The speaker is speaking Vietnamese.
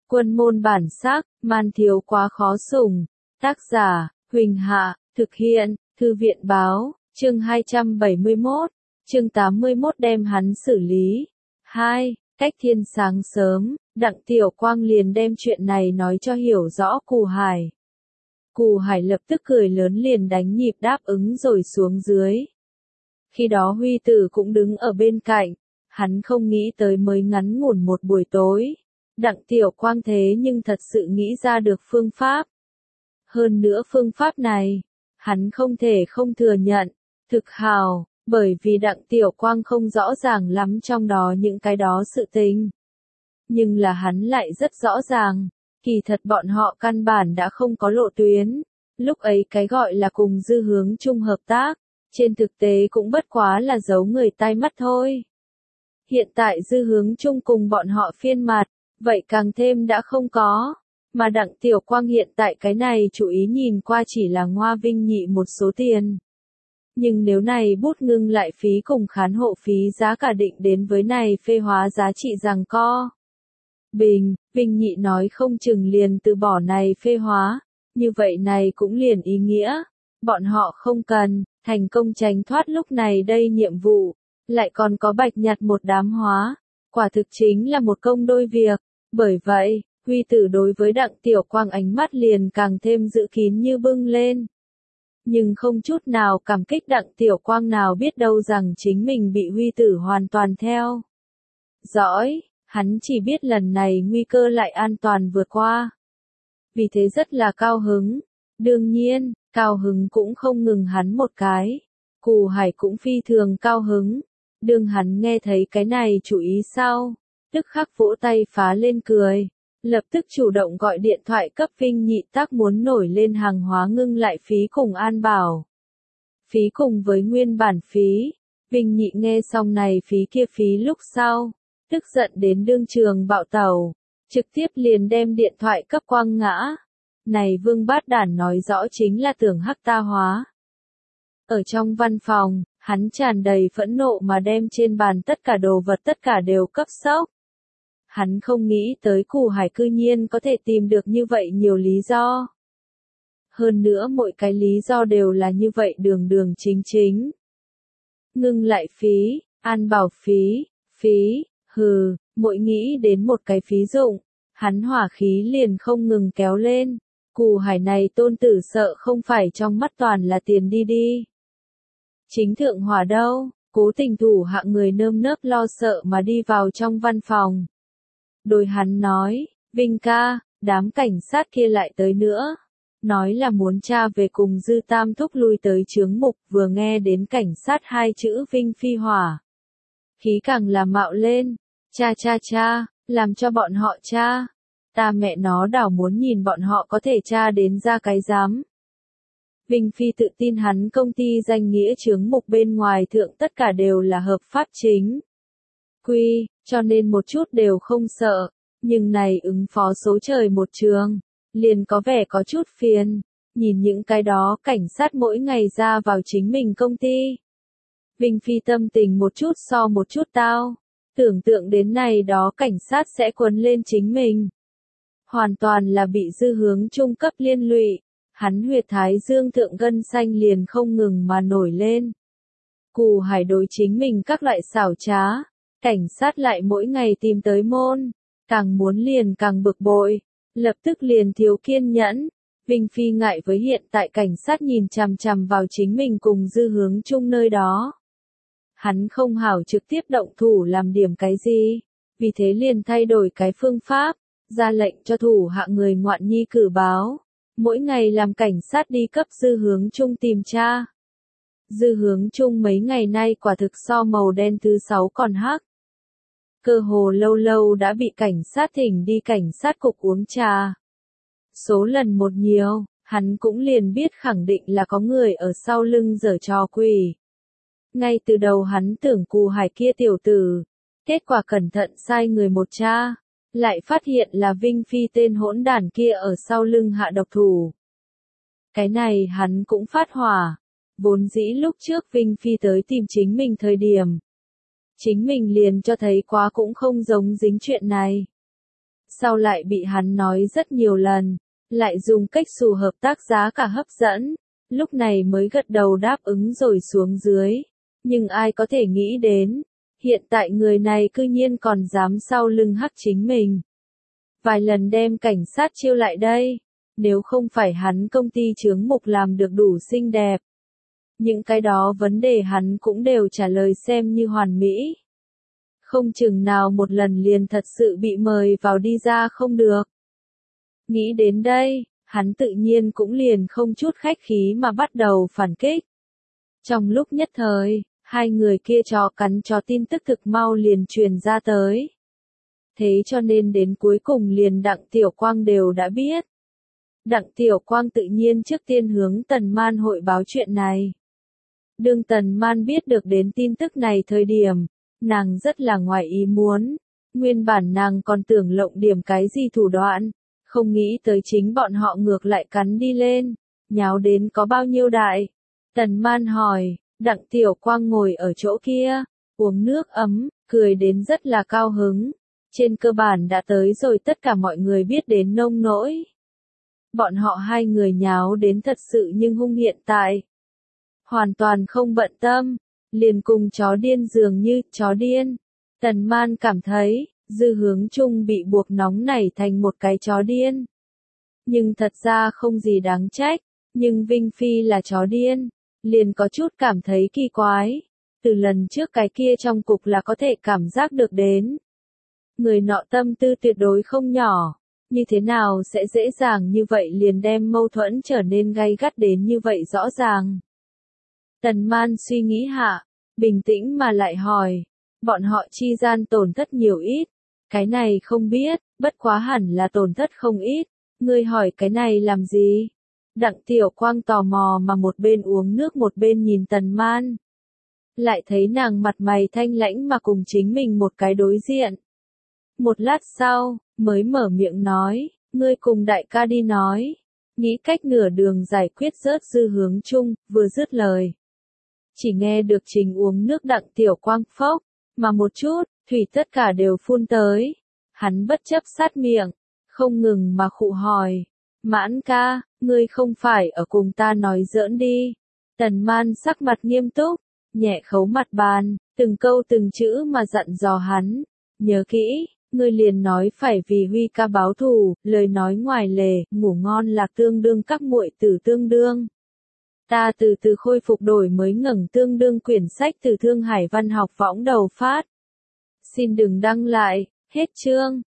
Quân môn bản sắc, man thiếu quá khó sủng. Tác giả, Huỳnh Hạ, thực hiện, Thư viện báo, chương 271, chương 81 đem hắn xử lý. 2. Cách thiên sáng sớm, Đặng Tiểu Quang liền đem chuyện này nói cho hiểu rõ Cù Hải. Cù Hải lập tức cười lớn liền đánh nhịp đáp ứng rồi xuống dưới. Khi đó Huy Tử cũng đứng ở bên cạnh, hắn không nghĩ tới mới ngắn ngủn một buổi tối. Đặng Tiểu Quang thế nhưng thật sự nghĩ ra được phương pháp. Hơn nữa phương pháp này, hắn không thể không thừa nhận, thực hào, bởi vì Đặng Tiểu Quang không rõ ràng lắm trong đó những cái đó sự tình. Nhưng là hắn lại rất rõ ràng, kỳ thật bọn họ căn bản đã không có lộ tuyến, lúc ấy cái gọi là cùng Dư Hướng Trung hợp tác, trên thực tế cũng bất quá là giấu người tai mắt thôi. Hiện tại Dư Hướng Trung cùng bọn họ phiên mặt, vậy càng thêm đã không có, mà Đặng Tiểu Quang hiện tại cái này chủ ý nhìn qua chỉ là ngoa vinh nhị một số tiền. Nhưng nếu này bút ngưng lại phí cùng khán hộ phí giá cả định đến với này phê hóa giá trị giằng co. Vinh nhị nói không chừng liền từ bỏ này phê hóa, như vậy này cũng liền ý nghĩa, bọn họ không cần, thành công tránh thoát lúc này đây nhiệm vụ, lại còn có bạch nhặt một đám hóa, quả thực chính là một công đôi việc, bởi vậy, Huy Tử đối với Đặng Tiểu Quang ánh mắt liền càng thêm giữ kín như bưng lên. Nhưng không chút nào cảm kích Đặng Tiểu Quang nào biết đâu rằng chính mình bị Huy Tử hoàn toàn theo dõi, hắn chỉ biết lần này nguy cơ lại an toàn vượt qua. Vì thế rất là cao hứng, đương nhiên, cao hứng cũng không ngừng hắn một cái, Cù Hải cũng phi thường cao hứng, đương hắn nghe thấy cái này chủ ý sau, tức khắc vỗ tay phá lên cười. Lập tức chủ động gọi điện thoại cấp Vinh Nhị tác muốn nổi lên hàng hóa ngưng lại phí cùng an bảo. Phí cùng với nguyên bản phí, Vinh Nhị nghe xong này phí kia phí lúc sau, tức giận đến đương trường bạo tẩu, trực tiếp liền đem điện thoại cấp quăng ngã. Này Vương Bát Đản nói rõ chính là tưởng hắc ta hóa. Ở trong văn phòng, hắn tràn đầy phẫn nộ mà đem trên bàn tất cả đồ vật tất cả đều cấp sốc. Hắn không nghĩ tới Cù Hải cư nhiên có thể tìm được như vậy nhiều lý do. Hơn nữa mỗi cái lý do đều là như vậy đường đường chính chính. Ngưng lại phí, an bảo phí, mỗi nghĩ đến một cái phí dụng, hắn hỏa khí liền không ngừng kéo lên. Cù Hải này tôn tử sợ không phải trong mắt toàn là tiền đi. Chính thượng hỏa đâu, cố tình thủ hạ người nơm nớp lo sợ mà đi vào trong văn phòng. Đôi hắn nói, Vinh ca, đám cảnh sát kia lại tới nữa. Nói là muốn tra về cùng Dư Tam thúc lui tới chướng mục, vừa nghe đến cảnh sát hai chữ Vinh phi hỏa. Khí càng là mạo lên, cha, làm cho bọn họ tra. Ta mẹ nó đảo muốn nhìn bọn họ có thể tra đến ra cái dám. Vinh phi tự tin hắn công ty danh nghĩa chướng mục bên ngoài thượng tất cả đều là hợp pháp chính quy, cho nên một chút đều không sợ, nhưng này ứng phó số trời một trường, liền có vẻ có chút phiền, nhìn những cái đó cảnh sát mỗi ngày ra vào chính mình công ty. Vinh phi tâm tình một chút so một chút tao, tưởng tượng đến này đó cảnh sát sẽ quấn lên chính mình. Hoàn toàn là bị Dư Hướng Trung cấp liên lụy, hắn huyệt thái dương thượng gân xanh liền không ngừng mà nổi lên. Cù Hải đối chính mình các loại xảo trá, cảnh sát lại mỗi ngày tìm tới môn, càng muốn liền càng bực bội, lập tức liền thiếu kiên nhẫn. Vinh phi ngại với hiện tại cảnh sát nhìn chằm chằm vào chính mình cùng Dư Hướng Trung nơi đó. Hắn không hảo trực tiếp động thủ làm điểm cái gì, vì thế liền thay đổi cái phương pháp, ra lệnh cho thủ hạ người ngoạn nhi cử báo, mỗi ngày làm cảnh sát đi cấp Dư Hướng Trung tìm tra. Dư Hướng Trung mấy ngày nay quả thực so màu đen thứ 6 còn hắc. Cơ hồ lâu lâu đã bị cảnh sát thỉnh đi cảnh sát cục uống trà. Số lần một nhiều, hắn cũng liền biết khẳng định là có người ở sau lưng giở trò quỷ. Ngay từ đầu hắn tưởng Cù Hải kia tiểu tử, kết quả cẩn thận sai người một tra, lại phát hiện là Vinh phi tên hỗn đản kia ở sau lưng hạ độc thủ. Cái này hắn cũng phát hỏa, vốn dĩ lúc trước Vinh phi tới tìm chính mình thời điểm. Chính mình liền cho thấy quá cũng không giống dính chuyện này. sau lại bị hắn nói rất nhiều lần, lại dùng cách xù hợp tác giá cả hấp dẫn, lúc này mới gật đầu đáp ứng rồi xuống dưới. Nhưng ai có thể nghĩ đến, hiện tại người này cư nhiên còn dám sau lưng hắc chính mình. Vài lần đem cảnh sát chiêu lại đây, nếu không phải hắn công ty chướng mục làm được đủ xinh đẹp. Những cái đó vấn đề hắn cũng đều trả lời xem như hoàn mỹ. Không chừng nào một lần liền thật sự bị mời vào đi ra không được. Nghĩ đến đây, hắn tự nhiên cũng liền không chút khách khí mà bắt đầu phản kích. Trong lúc nhất thời, hai người kia chó cắn chó tin tức thực mau liền truyền ra tới. Thế cho nên đến cuối cùng liền Đặng Tiểu Quang đều đã biết. Đặng Tiểu Quang tự nhiên trước tiên hướng Tần Man hội báo chuyện này. Đương Tần Man biết được đến tin tức này thời điểm, nàng rất là ngoài ý muốn. Nguyên bản nàng còn tưởng lộng điểm cái gì thủ đoạn, không nghĩ tới chính bọn họ ngược lại cắn đi lên, nháo đến có bao nhiêu đại. Tần Man hỏi, Đặng Tiểu Quang ngồi ở chỗ kia, uống nước ấm, cười đến rất là cao hứng. Trên cơ bản đã tới rồi tất cả mọi người biết đến nông nỗi. Bọn họ hai người nháo đến thật sự nhưng hung hiện tại. Hoàn toàn không bận tâm, liền cùng chó điên dường như chó điên. Tần Man cảm thấy, Dư Hướng Trung bị buộc nóng nảy thành một cái chó điên. Nhưng thật ra không gì đáng trách, nhưng Vinh Phi là chó điên, liền có chút cảm thấy kỳ quái. Từ lần trước cái kia trong cục là có thể cảm giác được đến. Người nọ tâm tư tuyệt đối không nhỏ, như thế nào sẽ dễ dàng như vậy liền đem mâu thuẫn trở nên gay gắt đến như vậy rõ ràng. Tần Man suy nghĩ hạ, bình tĩnh mà lại hỏi, bọn họ chi gian tổn thất nhiều ít, cái này không biết, bất quá hẳn là tổn thất không ít, ngươi hỏi cái này làm gì? Đặng Tiểu Quang tò mò mà một bên uống nước một bên nhìn Tần Man. Lại thấy nàng mặt mày thanh lãnh mà cùng chính mình một cái đối diện. Một lát sau, mới mở miệng nói, ngươi cùng đại ca đi nói, nghĩ cách nửa đường giải quyết rớt Dư Hướng Trung, vừa dứt lời. Chỉ nghe được Trình uống nước Đặng Tiểu Quang phốc, mà một chút, thủy tất cả đều phun tới. Hắn bất chấp sát miệng, không ngừng mà khụ hỏi, Mãn ca, ngươi không phải ở cùng ta nói giỡn đi. Tần Man sắc mặt nghiêm túc, nhẹ khấu mặt bàn, từng câu từng chữ mà dặn dò hắn, nhớ kỹ. Ngươi liền nói phải vì Huy ca báo thù, lời nói ngoài lề, ngủ ngon là tương đương các muội tử tương đương. Ta từ từ khôi phục đổi mới ngẩng tương đương quyển sách từ Thương Hải Văn học võng đầu phát. Xin đừng đăng lại, hết chương.